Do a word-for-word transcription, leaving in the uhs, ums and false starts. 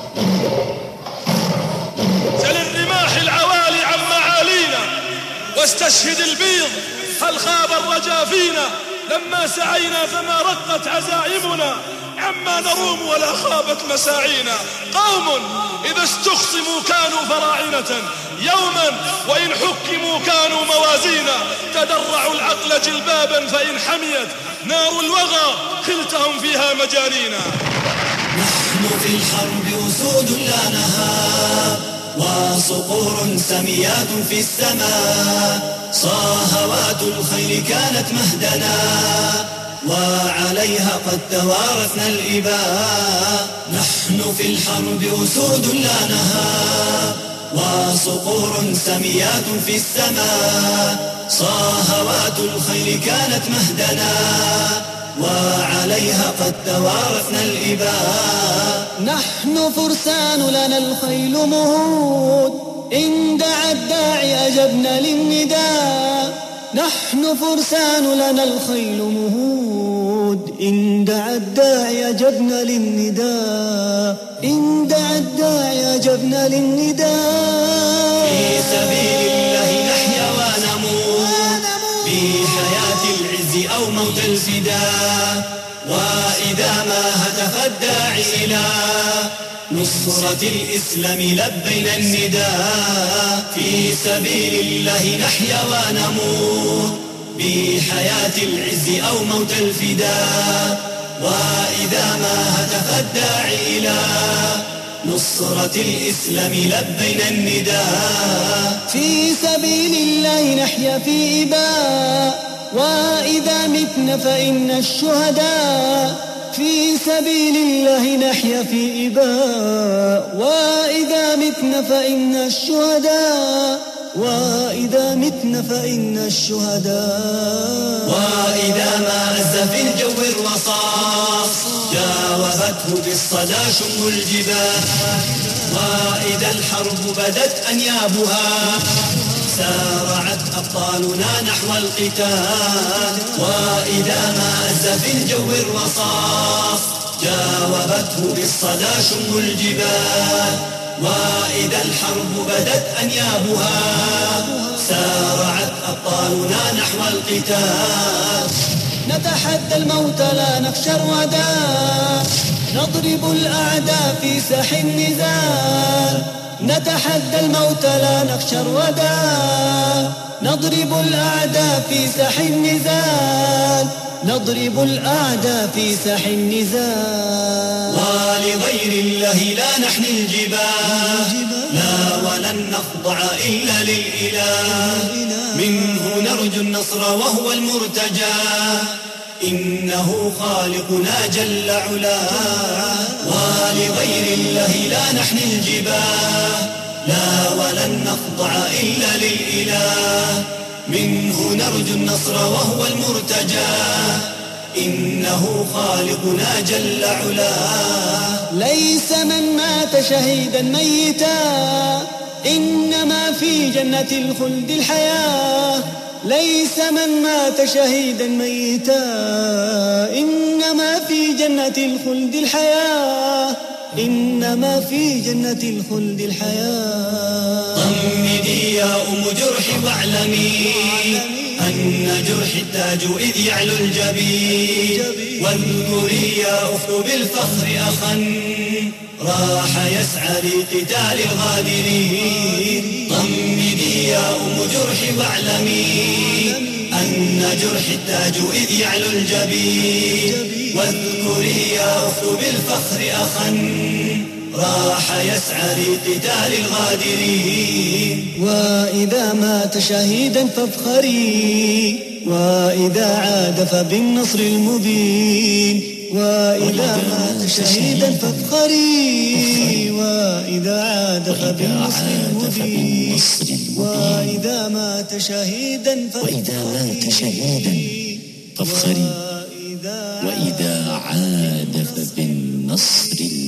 سل الرماح العوالي عن معالينا واستشهد البيض هل خاب الرجا فينا. لما سعينا فما رقت عزائمنا عما نروم ولا خابت مساعينا. قوم إذا استخصموا كانوا فراعنة يوما وإن حكموا كانوا موازينا. تدرعوا العقل جلبابا فإن حميت نار الوغى خلتهم فيها مجانينا. نحن في الحرب أسود لا نهاب وصقور سميات في السماء. صاهوات الخير كانت مهدنا وعليها قد توارثنا الإباء. نحن في الحرب أسود لا نهاب وصقور سميات في السماء. صاهوات الخير كانت مهدنا وعليها قد توارثنا الإباء. نحن فرسان لنا الخيل مهود إن دعا الداعي أجبنا للنداء. نحن فرسان لنا الخيل مهود إن دعا الداعي أجبنا للنداء. إن دعا الداعي أجبنا للنداء. في سبيل الله نحيا ونموت بحياة العز أو موت الفداء. وإذا ما هتف الداعي إلى نصرة الإسلام لبينا النداء. في سبيل الله نحيا ونموت بحياة العز أو موت الفداء. وإذا ما هتف الداعي إلى نصرة الإسلام لبينا النداء. في سبيل الله نحيا في إباء وإذا متنا فإن الشهداء. في سبيل الله نحيا في إباء وإذا متنا فإن الشهداء. وإذا متنا فإن الشهداء. وإذا ما أز في الجو الرصاص جاوبته بالصدى شم الجبال. وإذا الحرب بدت أنيابها سارعت أبطالنا نحو القتال. وإذا ما أز في الجو الرصاص جاوبته بالصدى شم الجبال. وإذا الحرب بدت أنيابها سارعت أبطالنا نحو القتال. نتحدى الموت لا نخشى الردى نضرب الأعداء في ساح النزال. نتحدى الموت لا نخشى الردى نضرب الأعداء في ساح النزال. نضرب الأعداء في ساح النزال. ولغير الله لا نحني الجبال لا ولن نخضع إلا للإله. منه نرجو النصر وهو المرتجى إنه خالقنا جل علاه. ولغير الله لا نحني الجبال لا ولن نخضع إلا للإله. منه نرجو النصر وهو المرتجى إنه خالقنا جل علاه. ليس من مات شهيدا ميتا إنما في جنة الخلد الحياة. ليس من مات شهيدا ميتا إنما في جنة الخلد الحياة. إنما في جنة الخلد الحياة. طمدي يا أم جرحي واعلمي أن جرحي التاج إذ يعلو الجبين. واذكري يا أخت بالفخر أخا راح يسعى لقتال الغادرين. طمدي يا أم جرحي واعلمي أن جرحي التاج إذ يعلو الجبين. واذكري يا أخت بالفخر أخا راح يسعى لقتال الغادرين. وإذا مات شهيدا فافخري وإذا عاد فبالنصر المبين. وإذا مات شهيدا فافخري وإذا عاد فبالنصر المبين. وإذا مات شهيدا فافخري وإذا عاد فبالنصر